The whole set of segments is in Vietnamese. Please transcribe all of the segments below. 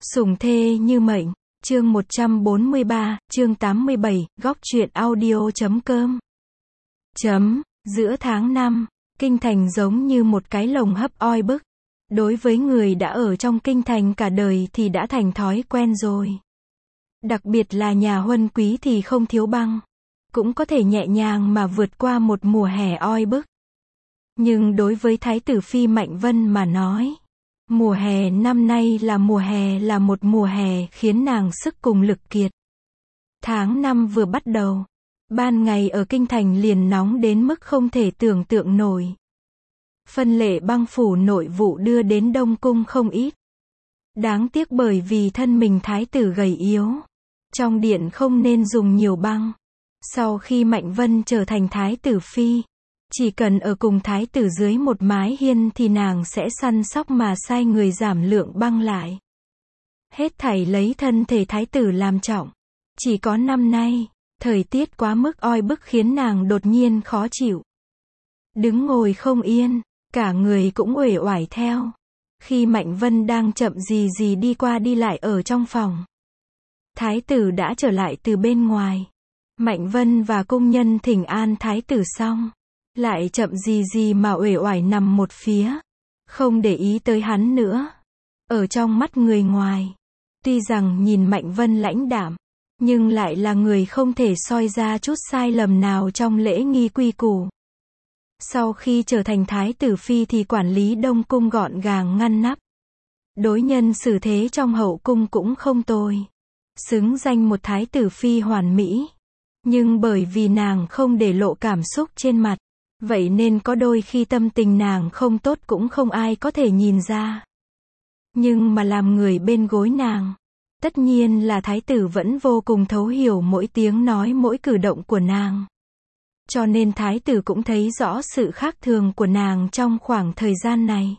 Sủng thê như mệnh, chương 143, chương 87, góc truyện audio.com. Giữa tháng 5, kinh thành giống như một cái lồng hấp oi bức. Đối với người đã ở trong kinh thành cả đời thì đã thành thói quen rồi. Đặc biệt là nhà huân quý thì không thiếu băng. Cũng có thể nhẹ nhàng mà vượt qua một mùa hè oi bức. Nhưng đối với Thái tử Phi Mạnh Vân mà nói, mùa hè năm nay là một mùa hè khiến nàng sức cùng lực kiệt. Tháng 5 vừa bắt đầu, ban ngày ở kinh thành liền nóng đến mức không thể tưởng tượng nổi. Phân lệ băng phủ nội vụ đưa đến Đông Cung không ít. Đáng tiếc bởi vì thân mình thái tử gầy yếu, trong điện không nên dùng nhiều băng. Sau khi Mạnh Vân trở thành thái tử phi, chỉ cần ở cùng thái tử dưới một mái hiên thì nàng sẽ săn sóc mà sai người giảm lượng băng lại. Hết thảy lấy thân thể thái tử làm trọng. Chỉ có năm nay, thời tiết quá mức oi bức khiến nàng đột nhiên khó chịu. Đứng ngồi không yên, cả người cũng uể oải theo. Khi Mạnh Vân đang chậm gì đi qua đi lại ở trong phòng, thái tử đã trở lại từ bên ngoài. Mạnh Vân và cung nhân thỉnh an thái tử xong, lại chậm gì mà uể oải nằm một phía, không để ý tới hắn nữa. Ở trong mắt người ngoài, tuy rằng nhìn Mạnh Vân lãnh đạm, nhưng lại là người không thể soi ra chút sai lầm nào trong lễ nghi quy củ. Sau khi trở thành thái tử phi thì quản lý Đông Cung gọn gàng ngăn nắp. Đối nhân xử thế trong hậu cung cũng không tồi. Xứng danh một thái tử phi hoàn mỹ. Nhưng bởi vì nàng không để lộ cảm xúc trên mặt, vậy nên có đôi khi tâm tình nàng không tốt cũng không ai có thể nhìn ra. Nhưng mà làm người bên gối nàng, tất nhiên là thái tử vẫn vô cùng thấu hiểu mỗi tiếng nói mỗi cử động của nàng. Cho nên thái tử cũng thấy rõ sự khác thường của nàng trong khoảng thời gian này.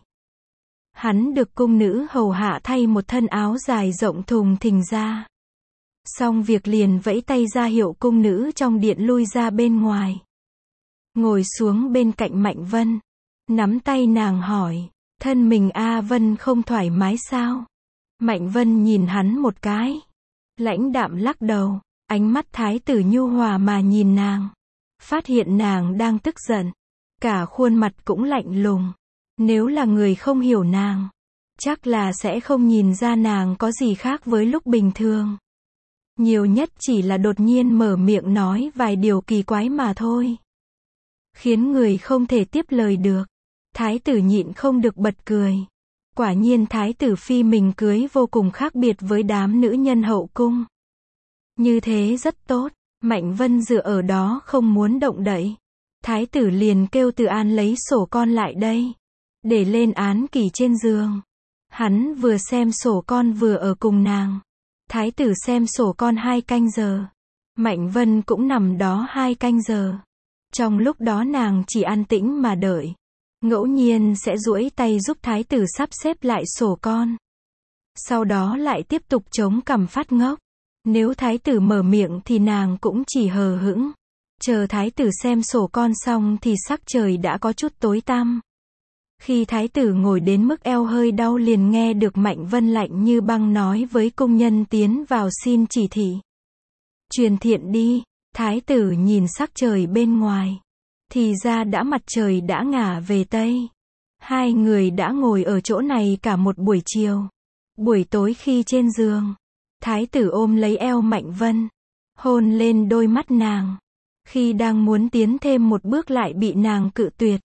Hắn được cung nữ hầu hạ thay một thân áo dài rộng thùng thình ra. Xong việc liền vẫy tay ra hiệu cung nữ trong điện lui ra bên ngoài. Ngồi xuống bên cạnh Mạnh Vân, nắm tay nàng hỏi, thân mình A Vân không thoải mái sao? Mạnh Vân nhìn hắn một cái, lãnh đạm lắc đầu, ánh mắt thái tử nhu hòa mà nhìn nàng. Phát hiện nàng đang tức giận, cả khuôn mặt cũng lạnh lùng. Nếu là người không hiểu nàng, chắc là sẽ không nhìn ra nàng có gì khác với lúc bình thường. Nhiều nhất chỉ là đột nhiên mở miệng nói vài điều kỳ quái mà thôi, khiến người không thể tiếp lời được. Thái tử nhịn không được bật cười. Quả nhiên thái tử phi mình cưới vô cùng khác biệt với đám nữ nhân hậu cung. Như thế rất tốt. Mạnh Vân dựa ở đó không muốn động đậy. Thái tử liền kêu Từ An lấy sổ con lại đây, để lên án kỷ trên giường. Hắn vừa xem sổ con vừa ở cùng nàng. Thái tử xem sổ con 2 canh giờ. Mạnh Vân cũng nằm đó 2 canh giờ. Trong lúc đó nàng chỉ an tĩnh mà đợi. Ngẫu nhiên sẽ duỗi tay giúp thái tử sắp xếp lại sổ con. Sau đó lại tiếp tục chống cằm phát ngốc. Nếu thái tử mở miệng thì nàng cũng chỉ hờ hững. Chờ thái tử xem sổ con xong thì sắc trời đã có chút tối tăm. Khi thái tử ngồi đến mức eo hơi đau liền nghe được Mạnh Vân lạnh như băng nói với cung nhân tiến vào xin chỉ thị. Truyền thiện đi. Thái tử nhìn sắc trời bên ngoài. Thì ra mặt trời đã ngả về Tây. Hai người đã ngồi ở chỗ này cả một buổi chiều. Buổi tối khi trên giường, thái tử ôm lấy eo Mạnh Vân, hôn lên đôi mắt nàng. Khi đang muốn tiến thêm một bước lại bị nàng cự tuyệt.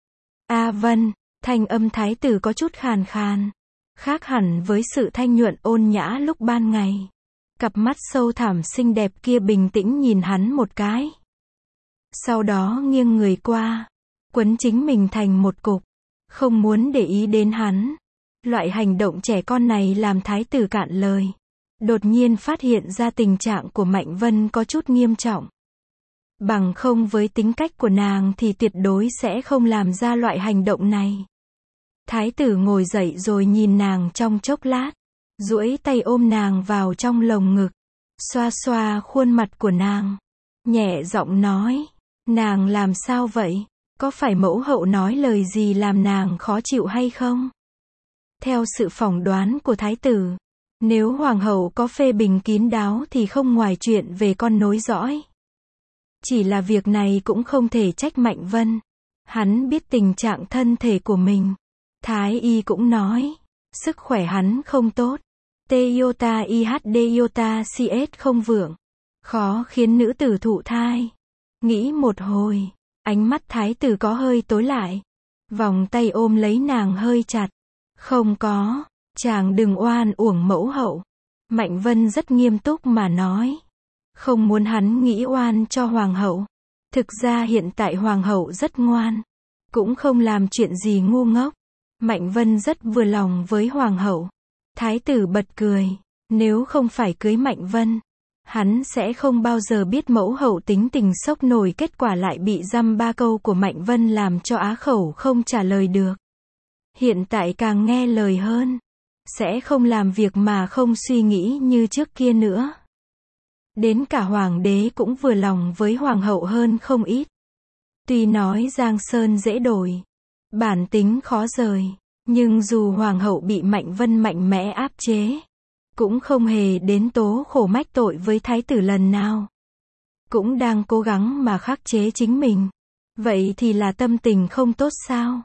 A Vân, thanh âm thái tử có chút khàn khàn, khác hẳn với sự thanh nhuận ôn nhã lúc ban ngày. Cặp mắt sâu thẳm xinh đẹp kia bình tĩnh nhìn hắn một cái. Sau đó nghiêng người qua, quấn chính mình thành một cục, không muốn để ý đến hắn. Loại hành động trẻ con này làm thái tử cạn lời. Đột nhiên phát hiện ra tình trạng của Mạnh Vân có chút nghiêm trọng. Bằng không với tính cách của nàng thì tuyệt đối sẽ không làm ra loại hành động này. Thái tử ngồi dậy rồi nhìn nàng trong chốc lát, duỗi tay ôm nàng vào trong lồng ngực, xoa xoa khuôn mặt của nàng, nhẹ giọng nói, nàng làm sao vậy? Có phải mẫu hậu nói lời gì làm nàng khó chịu hay không? Theo sự phỏng đoán của thái tử, Nếu hoàng hậu có phê bình kín đáo thì không ngoài chuyện về con nối dõi. Chỉ là việc này cũng không thể trách Mạnh Vân. Hắn biết tình trạng thân thể của mình. Thái y cũng nói, sức khỏe hắn không tốt. T-iota IHD-iota CS không vượng. Khó khiến nữ tử thụ thai. Nghĩ một hồi, ánh mắt thái tử có hơi tối lại. Vòng tay ôm lấy nàng hơi chặt. Không có, chàng đừng oan uổng mẫu hậu. Mạnh Vân rất nghiêm túc mà nói. Không muốn hắn nghĩ oan cho hoàng hậu. Thực ra hiện tại hoàng hậu rất ngoan. Cũng không làm chuyện gì ngu ngốc. Mạnh Vân rất vừa lòng với hoàng hậu. Thái tử bật cười. Nếu không phải cưới Mạnh Vân, hắn sẽ không bao giờ biết mẫu hậu tính tình sốc nổi, kết quả lại bị dăm ba câu của Mạnh Vân làm cho á khẩu không trả lời được. Hiện tại càng nghe lời hơn. Sẽ không làm việc mà không suy nghĩ như trước kia nữa. Đến cả hoàng đế cũng vừa lòng với hoàng hậu hơn không ít. Tuy nói Giang Sơn dễ đổi, bản tính khó rời, nhưng dù hoàng hậu bị Mạnh Vân mạnh mẽ áp chế, cũng không hề đến tố khổ mách tội với thái tử lần nào. Cũng đang cố gắng mà khắc chế chính mình. Vậy thì là tâm tình không tốt sao?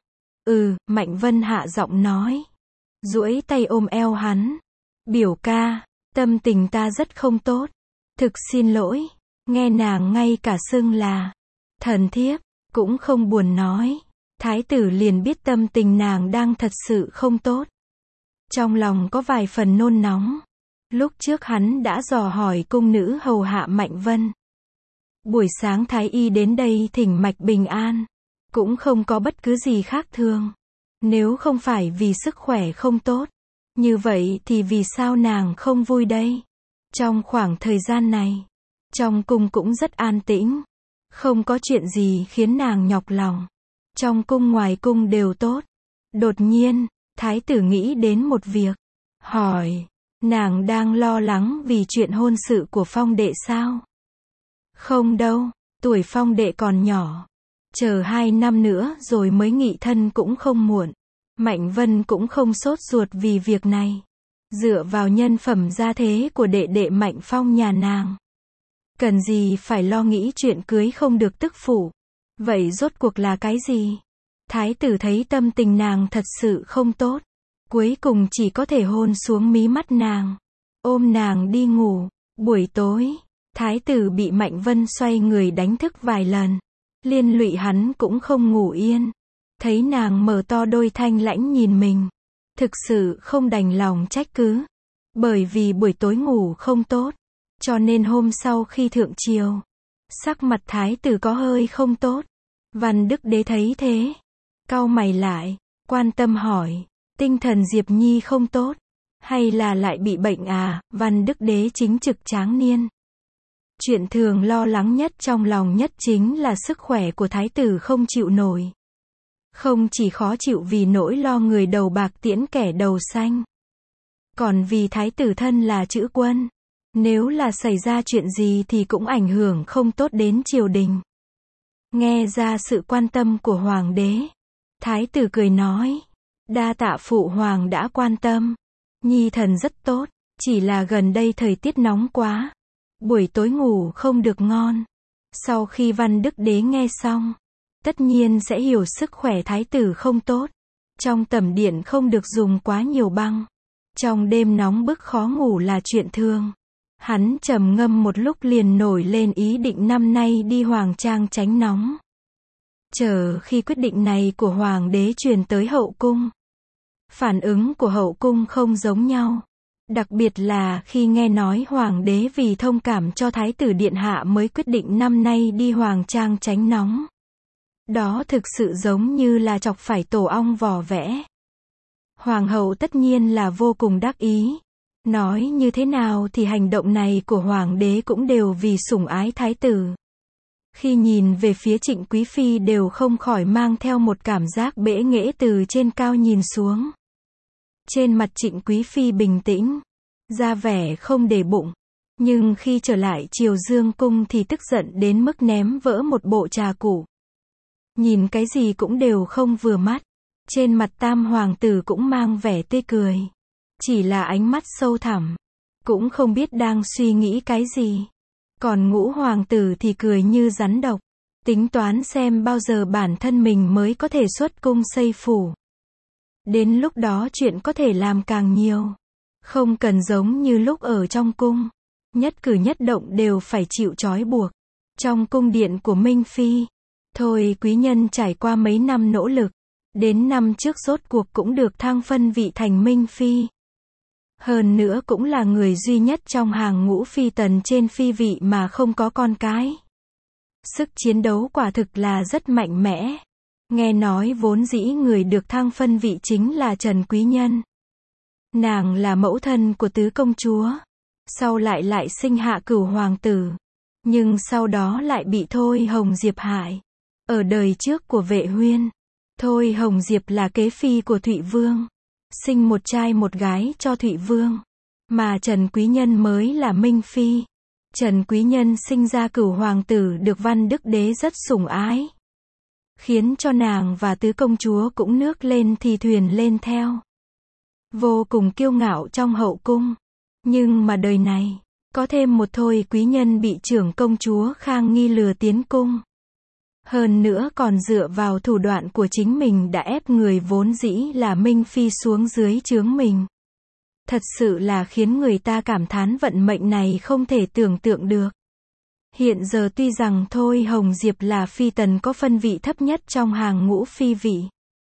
Mạnh Vân hạ giọng nói. Duỗi tay ôm eo hắn. Biểu ca, tâm tình ta rất không tốt. Thực xin lỗi. Nghe nàng ngay cả xưng là thần thiếp, cũng không buồn nói. Thái tử liền biết tâm tình nàng đang thật sự không tốt. Trong lòng có vài phần nôn nóng. Lúc trước hắn đã dò hỏi cung nữ hầu hạ Mạnh Vân. Buổi sáng thái y đến đây thỉnh mạch bình an. Cũng không có bất cứ gì khác thường. Nếu không phải vì sức khỏe không tốt, như vậy thì vì sao nàng không vui đây? Trong khoảng thời gian này, trong cung cũng rất an tĩnh. Không có chuyện gì khiến nàng nhọc lòng. Trong cung ngoài cung đều tốt. Đột nhiên, thái tử nghĩ đến một việc. Hỏi, nàng đang lo lắng vì chuyện hôn sự của Phong đệ sao? Không đâu, tuổi Phong đệ còn nhỏ. Chờ 2 năm nữa rồi mới nghị thân cũng không muộn. Mạnh Vân cũng không sốt ruột vì việc này. Dựa vào nhân phẩm gia thế của đệ đệ Mạnh Phong nhà nàng, cần gì phải lo nghĩ chuyện cưới không được tức phụ. Vậy rốt cuộc là cái gì? Thái tử thấy tâm tình nàng thật sự không tốt. Cuối cùng chỉ có thể hôn xuống mí mắt nàng. Ôm nàng đi ngủ. Buổi tối, thái tử bị Mạnh Vân xoay người đánh thức vài lần. Liên lụy hắn cũng không ngủ yên. Thấy nàng mở to đôi thanh lãnh nhìn mình. Thực sự không đành lòng trách cứ. Bởi vì buổi tối ngủ không tốt. Cho nên hôm sau khi thượng triều, sắc mặt thái tử có hơi không tốt. Văn Đức Đế thấy thế, cau mày lại, quan tâm hỏi, tinh thần Diệp Nhi không tốt, hay là lại bị bệnh à? Văn Đức Đế chính trực tráng niên. Chuyện thường lo lắng nhất trong lòng nhất chính là sức khỏe của thái tử không chịu nổi. Không chỉ khó chịu vì nỗi lo người đầu bạc tiễn kẻ đầu xanh, còn vì thái tử thân là chữ quân. Nếu là xảy ra chuyện gì thì cũng ảnh hưởng không tốt đến triều đình. Nghe ra sự quan tâm của hoàng đế, thái tử cười nói, đa tạ phụ hoàng đã quan tâm. Nhi thần rất tốt, chỉ là gần đây thời tiết nóng quá, buổi tối ngủ không được ngon. Sau khi Văn Đức Đế nghe xong, tất nhiên sẽ hiểu sức khỏe thái tử không tốt. Trong tẩm điện không được dùng quá nhiều băng. Trong đêm nóng bức khó ngủ là chuyện thường. Hắn trầm ngâm một lúc liền nổi lên ý định năm nay đi Hoàng Trang tránh nóng. Chờ khi quyết định này của hoàng đế truyền tới hậu cung, phản ứng của hậu cung không giống nhau. Đặc biệt là khi nghe nói hoàng đế vì thông cảm cho thái tử điện hạ mới quyết định năm nay đi Hoàng Trang tránh nóng. Đó thực sự giống như là chọc phải tổ ong vò vẽ. Hoàng hậu tất nhiên là vô cùng đắc ý. Nói như thế nào thì hành động này của hoàng đế cũng đều vì sủng ái thái tử. Khi nhìn về phía Trịnh Quý Phi đều không khỏi mang theo một cảm giác bẽ nghễ từ trên cao nhìn xuống. Trên mặt Trịnh Quý Phi bình tĩnh, ra vẻ không để bụng. Nhưng khi trở lại Triều Dương Cung thì tức giận đến mức ném vỡ một bộ trà cụ. Nhìn cái gì cũng đều không vừa mắt. Trên mặt tam hoàng tử cũng mang vẻ tươi cười. chỉ là ánh mắt sâu thẳm, cũng không biết đang suy nghĩ cái gì. Còn Ngũ hoàng tử thì cười như rắn độc, tính toán xem bao giờ bản thân mình mới có thể xuất cung xây phủ. Đến lúc đó chuyện có thể làm càng nhiều. Không cần giống như lúc ở trong cung, nhất cử nhất động đều phải chịu trói buộc. Trong cung điện của Minh Phi, Thôi quý nhân trải qua mấy năm nỗ lực, đến năm trước rốt cuộc cũng được thăng phân vị thành Minh Phi. Hơn nữa cũng là người duy nhất trong hàng ngũ phi tần trên phi vị mà không có con cái. Sức chiến đấu quả thực là rất mạnh mẽ. Nghe nói vốn dĩ người được thăng phân vị chính là Trần Quý Nhân. Nàng là mẫu thân của tứ công chúa, sau lại sinh hạ Cửu hoàng tử, nhưng sau đó lại bị Thôi Hồng Diệp hại. Ở đời trước của Vệ Huyên, Thôi Hồng Diệp là kế phi của Thụy Vương, sinh một trai một gái cho Thụy Vương, mà Trần Quý Nhân mới là Minh Phi. Trần Quý Nhân sinh ra Cửu hoàng tử được Văn Đức Đế rất sủng ái, khiến cho nàng và tứ công chúa cũng nước lên thì thuyền lên theo, vô cùng kiêu ngạo trong hậu cung. Nhưng mà đời này, có thêm một Thôi Quý Nhân bị trưởng công chúa Khang Nghi lừa tiến cung. Hơn nữa còn dựa vào thủ đoạn của chính mình đã ép người vốn dĩ là Minh Phi xuống dưới trướng mình. Thật sự là khiến người ta cảm thán vận mệnh này không thể tưởng tượng được. Hiện giờ tuy rằng Thôi Hồng Diệp là phi tần có phân vị thấp nhất trong hàng ngũ phi vị,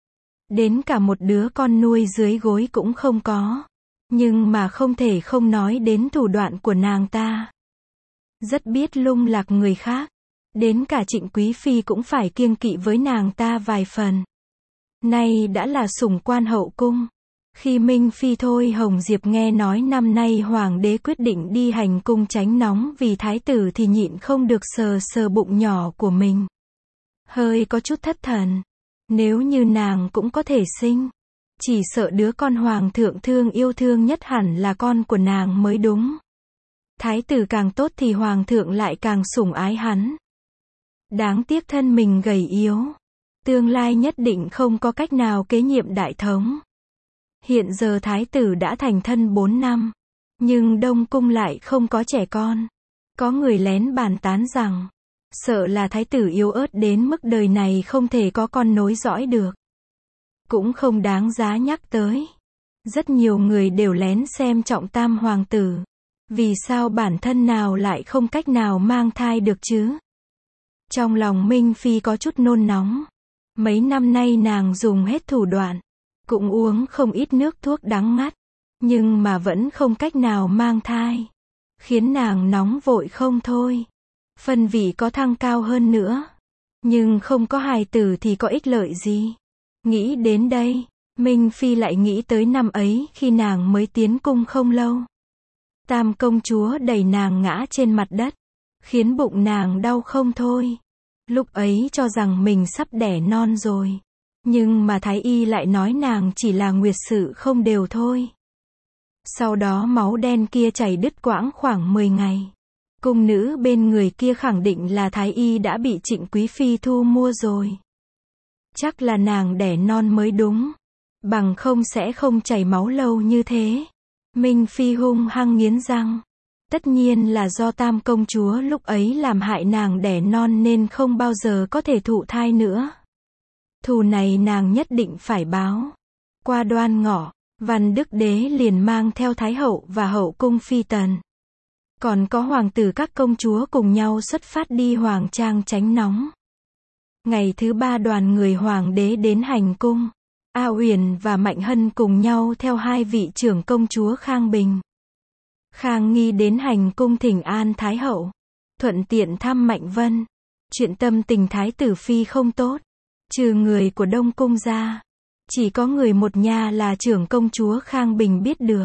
đến cả một đứa con nuôi dưới gối cũng không có, nhưng mà không thể không nói đến thủ đoạn của nàng ta. Rất biết lung lạc người khác, đến cả Trịnh Quý Phi cũng phải kiêng kỵ với nàng ta vài phần. Nay đã là sủng quan hậu cung. Khi Minh Phi Thôi Hồng Diệp nghe nói năm nay hoàng đế quyết định đi hành cung tránh nóng vì thái tử thì nhịn không được sờ sờ bụng nhỏ của mình. Hơi có chút thất thần. Nếu như nàng cũng có thể sinh, chỉ sợ đứa con hoàng thượng thương yêu thương nhất hẳn là con của nàng mới đúng. Thái tử càng tốt thì hoàng thượng lại càng sủng ái hắn. Đáng tiếc thân mình gầy yếu, tương lai nhất định không có cách nào kế nhiệm đại thống. Hiện giờ thái tử đã thành thân 4 năm, nhưng Đông Cung lại không có trẻ con. Có người lén bàn tán rằng, sợ là thái tử yếu ớt đến mức đời này không thể có con nối dõi được. Cũng không đáng giá nhắc tới. Rất nhiều người đều lén xem trọng tam hoàng tử. Vì sao bản thân nào lại không cách nào mang thai được chứ? Trong lòng Minh Phi có chút nôn nóng. Mấy năm nay nàng dùng hết thủ đoạn, cũng uống không ít nước thuốc đắng ngắt, nhưng mà vẫn không cách nào mang thai, khiến nàng nóng vội không thôi. Phân vị có thăng cao hơn nữa, nhưng không có hài tử thì có ích lợi gì? Nghĩ đến đây, Minh Phi lại nghĩ tới năm ấy khi nàng mới tiến cung không lâu. Tam công chúa đẩy nàng ngã trên mặt đất, khiến bụng nàng đau không thôi. Lúc ấy cho rằng mình sắp đẻ non rồi, nhưng mà thái y lại nói nàng chỉ là nguyệt sự không đều thôi. Sau đó máu đen kia chảy đứt quãng khoảng 10 ngày. Cung nữ bên người kia khẳng định là thái y đã bị Trịnh Quý Phi thu mua rồi. Chắc là nàng đẻ non mới đúng, bằng không sẽ không chảy máu lâu như thế. Minh Phi hung hăng nghiến răng. Tất nhiên là do tam công chúa lúc ấy làm hại nàng đẻ non nên không bao giờ có thể thụ thai nữa. Thù này nàng nhất định phải báo. Qua Đoan Ngọ, Văn Đức Đế liền mang theo Thái hậu và hậu cung phi tần, còn có hoàng tử các công chúa cùng nhau xuất phát đi hoàng trang tránh nóng. Ngày thứ 3 đoàn người hoàng đế đến hành cung. A Uyển và Mạnh Hân cùng nhau theo hai vị trưởng công chúa Khang Bình, Khang Nghi đến hành cung thỉnh an Thái hậu, thuận tiện thăm Mạnh Vân. Chuyện tâm tình Thái tử Phi không tốt, trừ người của Đông Cung ra, chỉ có người một nhà là trưởng công chúa Khang Bình biết được.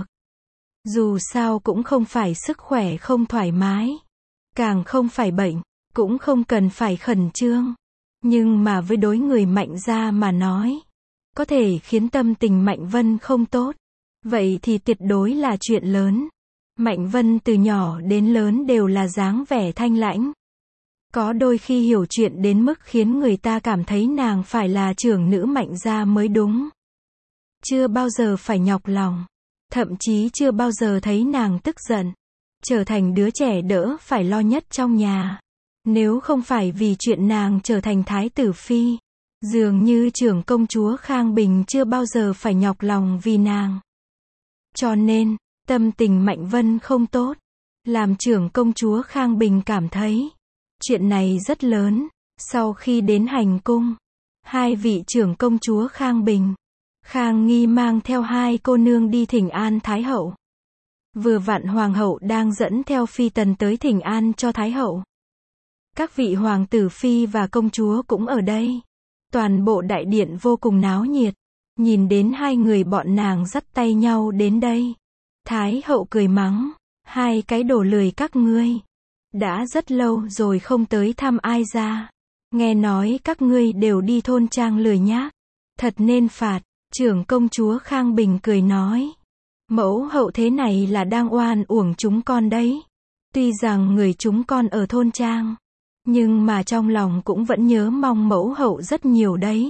Dù sao cũng không phải sức khỏe không thoải mái, càng không phải bệnh, cũng không cần phải khẩn trương. Nhưng mà với đối người Mạnh gia mà nói, có thể khiến tâm tình Mạnh Vân không tốt, vậy thì tuyệt đối là chuyện lớn. Mạnh Vân từ nhỏ đến lớn đều là dáng vẻ thanh lãnh. Có đôi khi hiểu chuyện đến mức khiến người ta cảm thấy nàng phải là trưởng nữ Mạnh gia mới đúng. Chưa bao giờ phải nhọc lòng. thậm chí chưa bao giờ thấy nàng tức giận, trở thành đứa trẻ đỡ phải lo nhất trong nhà. Nếu không phải vì chuyện nàng trở thành thái tử phi, dường như trưởng công chúa Khang Bình chưa bao giờ phải nhọc lòng vì nàng. Cho nên, tâm tình Mạnh Vân không tốt, làm trưởng công chúa Khang Bình cảm thấy chuyện này rất lớn. Sau khi đến hành cung, hai vị trưởng công chúa Khang Bình, Khang Nghi mang theo hai cô nương đi thỉnh an Thái hậu. Vừa vặn Hoàng hậu đang dẫn theo phi tần tới thỉnh an cho Thái hậu. Các vị hoàng tử phi và công chúa cũng ở đây. Toàn bộ đại điện vô cùng náo nhiệt. Nhìn đến hai người bọn nàng dắt tay nhau đến đây, Thái hậu cười mắng, hai cái đồ lười các ngươi. Đã rất lâu rồi không tới thăm ai ra. Nghe nói các ngươi đều đi thôn trang lười nhác. Thật nên phạt. Trưởng công chúa Khang Bình cười nói, mẫu hậu thế này là đang oan uổng chúng con đấy. Tuy rằng người chúng con ở thôn trang, nhưng mà trong lòng cũng vẫn nhớ mong mẫu hậu rất nhiều đấy.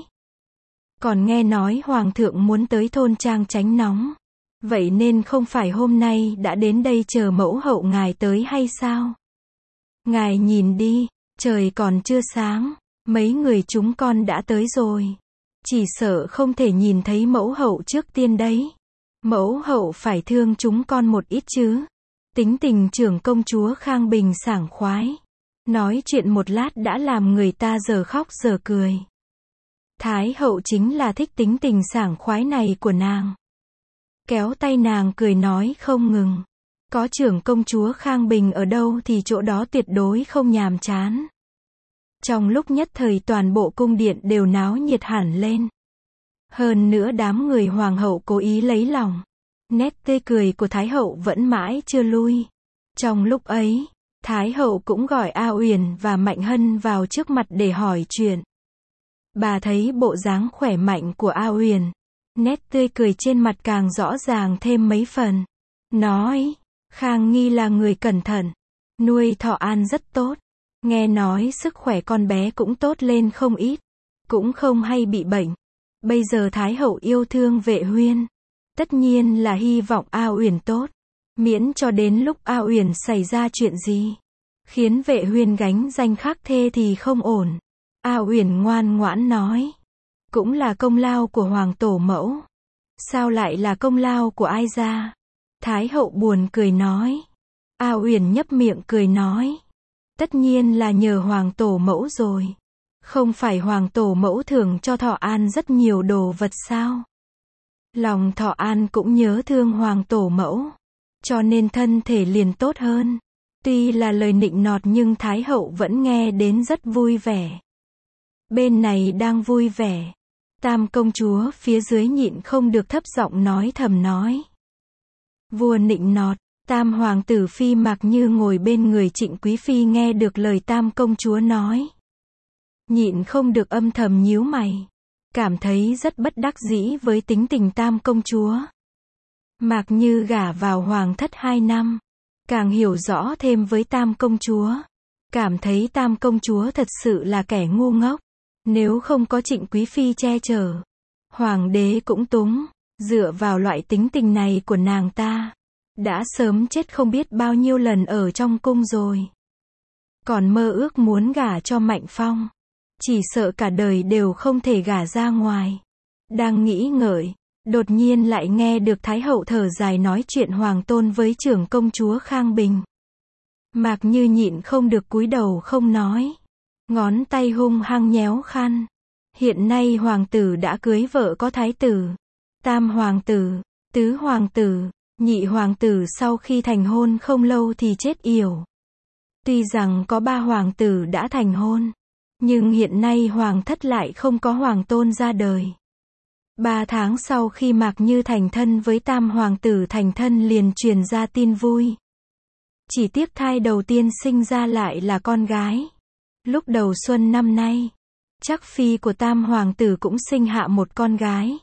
Còn nghe nói hoàng thượng muốn tới thôn trang tránh nóng. Vậy nên không phải hôm nay đã đến đây chờ mẫu hậu ngài tới hay sao? Ngài nhìn đi, trời còn chưa sáng, mấy người chúng con đã tới rồi. Chỉ sợ không thể nhìn thấy mẫu hậu trước tiên đấy. Mẫu hậu phải thương chúng con một ít chứ. Tính tình trưởng công chúa Khang Bình sảng khoái. Nói chuyện một lát đã làm người ta giờ khóc giờ cười. Thái hậu chính là thích tính tình sảng khoái này của nàng. Kéo tay nàng cười nói không ngừng. Có trưởng công chúa Khang Bình ở đâu thì chỗ đó tuyệt đối không nhàm chán. Trong lúc nhất thời toàn bộ cung điện đều náo nhiệt hẳn lên. Hơn nữa đám người hoàng hậu cố ý lấy lòng. Nét tươi cười của Thái hậu vẫn mãi chưa lui. Trong lúc ấy, Thái hậu cũng gọi A Uyển và Mạnh Hân vào trước mặt để hỏi chuyện. Bà thấy bộ dáng khỏe mạnh của A Uyển, nét tươi cười trên mặt càng rõ ràng thêm mấy phần. Nói, Khang Nghi là người cẩn thận, nuôi Thọ An rất tốt. Nghe nói sức khỏe con bé cũng tốt lên không ít, cũng không hay bị bệnh. Bây giờ Thái hậu yêu thương Vệ Huyên, tất nhiên là hy vọng A Uyển tốt, miễn cho đến lúc A Uyển xảy ra chuyện gì, khiến Vệ Huyên gánh danh khắc thê thì không ổn. A Uyển ngoan ngoãn nói, cũng là công lao của hoàng tổ mẫu. Sao lại là công lao của ai ra? Thái hậu buồn cười nói. A Uyển nhấp miệng cười nói, tất nhiên là nhờ hoàng tổ mẫu rồi. Không phải hoàng tổ mẫu thưởng cho Thọ An rất nhiều đồ vật sao? Lòng Thọ An cũng nhớ thương hoàng tổ mẫu, cho nên thân thể liền tốt hơn. Tuy là lời nịnh nọt nhưng Thái hậu vẫn nghe đến rất vui vẻ. Bên này đang vui vẻ, Tam công chúa phía dưới nhịn không được thấp giọng nói thầm nói. Vua nịnh nọt. Tam hoàng tử Phi Mạc Như ngồi bên người Trịnh Quý Phi nghe được lời Tam công chúa nói, nhịn không được âm thầm nhíu mày, cảm thấy rất bất đắc dĩ với tính tình Tam công chúa. Mạc Như gả vào hoàng thất 2 năm, càng hiểu rõ thêm với Tam công chúa, cảm thấy Tam công chúa thật sự là kẻ ngu ngốc. Nếu không có Trịnh Quý Phi che chở, hoàng đế cũng túng. Dựa vào loại tính tình này của nàng ta, đã sớm chết không biết bao nhiêu lần ở trong cung rồi. Còn mơ ước muốn gả cho Mạnh Phong, chỉ sợ cả đời đều không thể gả ra ngoài. Đang nghĩ ngợi, đột nhiên lại nghe được Thái hậu thở dài nói chuyện hoàng tôn với trưởng công chúa Khang Bình. Mạc Như nhịn không được cúi đầu không nói, ngón tay hung hăng nhéo khăn. Hiện nay hoàng tử đã cưới vợ có thái tử, tam hoàng tử, tứ hoàng tử, nhị hoàng tử sau khi thành hôn không lâu thì chết yểu. Tuy rằng có 3 hoàng tử đã thành hôn, nhưng hiện nay hoàng thất lại không có hoàng tôn ra đời. 3 tháng sau khi Mạc Như thành thân với tam hoàng tử thành thân liền truyền ra tin vui. Chỉ tiếc thai đầu tiên sinh ra lại là con gái. Lúc đầu xuân năm nay, chắc phi của tam hoàng tử cũng sinh hạ một con gái.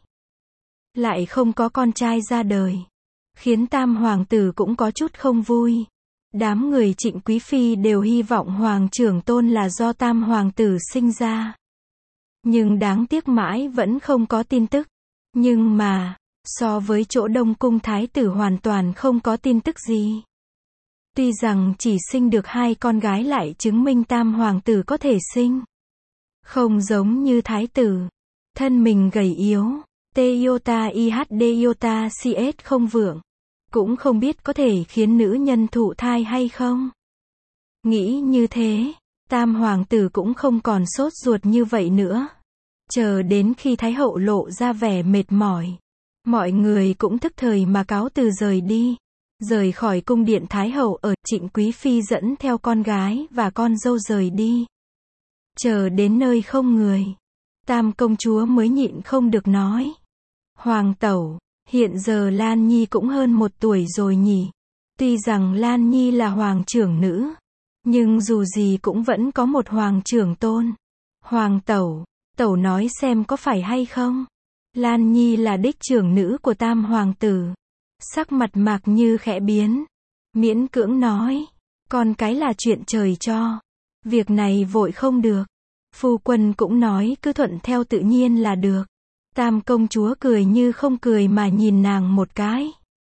Lại không có con trai ra đời, khiến tam hoàng tử cũng có chút không vui. Đám người Trịnh Quý Phi đều hy vọng hoàng trưởng tôn là do tam hoàng tử sinh ra. Nhưng đáng tiếc mãi vẫn không có tin tức. Nhưng mà, So với chỗ Đông Cung thái tử hoàn toàn không có tin tức gì. Tuy rằng chỉ sinh được 2 con gái lại chứng minh tam hoàng tử có thể sinh. Không giống như thái tử. Thân mình gầy yếu. T-iota IHD-iota CS không vượng. Cũng không biết có thể khiến nữ nhân thụ thai hay không. Nghĩ như thế, tam hoàng tử cũng không còn sốt ruột như vậy nữa. Chờ đến khi thái hậu lộ ra vẻ mệt mỏi. Mọi người cũng thức thời mà cáo từ rời đi. Rời khỏi cung điện thái hậu ở, Trịnh Quý Phi dẫn theo con gái và con dâu rời đi. Chờ đến nơi không người. Tam công chúa mới nhịn không được nói. Hoàng tẩu, hiện giờ Lan Nhi cũng hơn 1 tuổi rồi nhỉ. Tuy rằng Lan Nhi là hoàng trưởng nữ, nhưng dù gì cũng vẫn có một hoàng trưởng tôn. Hoàng tẩu, tẩu nói xem có phải hay không? Lan Nhi là đích trưởng nữ của tam hoàng tử. Sắc mặt Mạc Như khẽ biến. Miễn cưỡng nói. Con cái là chuyện trời cho. Việc này vội không được. Phu quân cũng nói cứ thuận theo tự nhiên là được. Tam công chúa cười như không cười mà nhìn nàng một cái.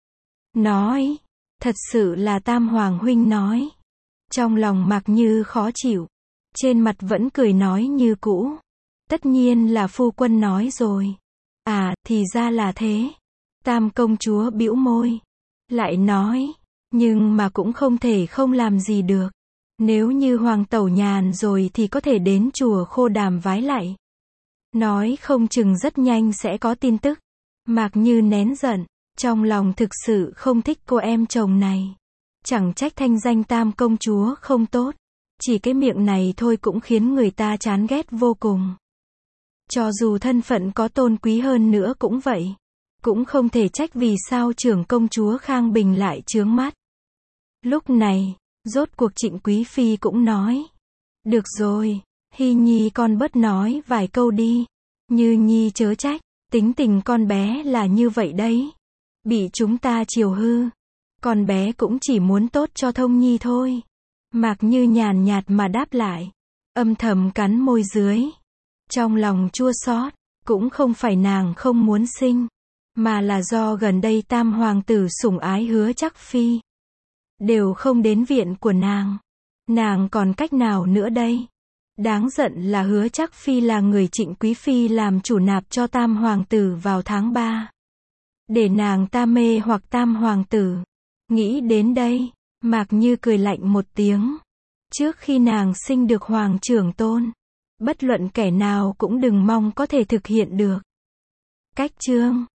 Nói. Thật sự là tam hoàng huynh nói. Trong lòng Mạc Như khó chịu. Trên mặt vẫn cười nói như cũ. Tất nhiên là phu quân nói rồi. À, thì ra là thế. Tam công chúa bĩu môi. Lại nói. Nhưng mà cũng không thể không làm gì được. Nếu như hoàng tẩu nhàn rồi thì có thể đến chùa Khô Đàm vái lạy. Nói không chừng rất nhanh sẽ có tin tức. Mạc Như nén giận. Trong lòng thực sự không thích cô em chồng này. Chẳng trách thanh danh tam công chúa không tốt. Chỉ cái miệng này thôi cũng khiến người ta chán ghét vô cùng. Cho dù thân phận có tôn quý hơn nữa cũng vậy. Cũng không thể trách vì sao trưởng công chúa Khang Bình lại chướng mắt. Lúc này, rốt cuộc Trịnh Quý Phi cũng nói. Được rồi, Hy Nhi con bớt nói vài câu đi. Như Nhi chớ trách, tính tình con bé là như vậy đấy. Bị chúng ta chiều hư. Con bé cũng chỉ muốn tốt cho Thông Nhi thôi. Mạc Như nhàn nhạt mà đáp lại. Âm thầm cắn môi dưới. Trong lòng chua xót, cũng không phải nàng không muốn sinh. Mà là do gần đây tam hoàng tử sủng ái Hứa Trác Phi. Đều không đến viện của nàng. Nàng còn cách nào nữa đây? Đáng giận là Hứa Trác Phi là người Trịnh Quý Phi làm chủ nạp cho tam hoàng tử vào tháng 3. Để nàng ta mê hoặc tam hoàng tử. Nghĩ đến đây, Mạc Như cười lạnh một tiếng. Trước khi nàng sinh được hoàng trưởng tôn, bất luận kẻ nào cũng đừng mong có thể thực hiện được. Cách chương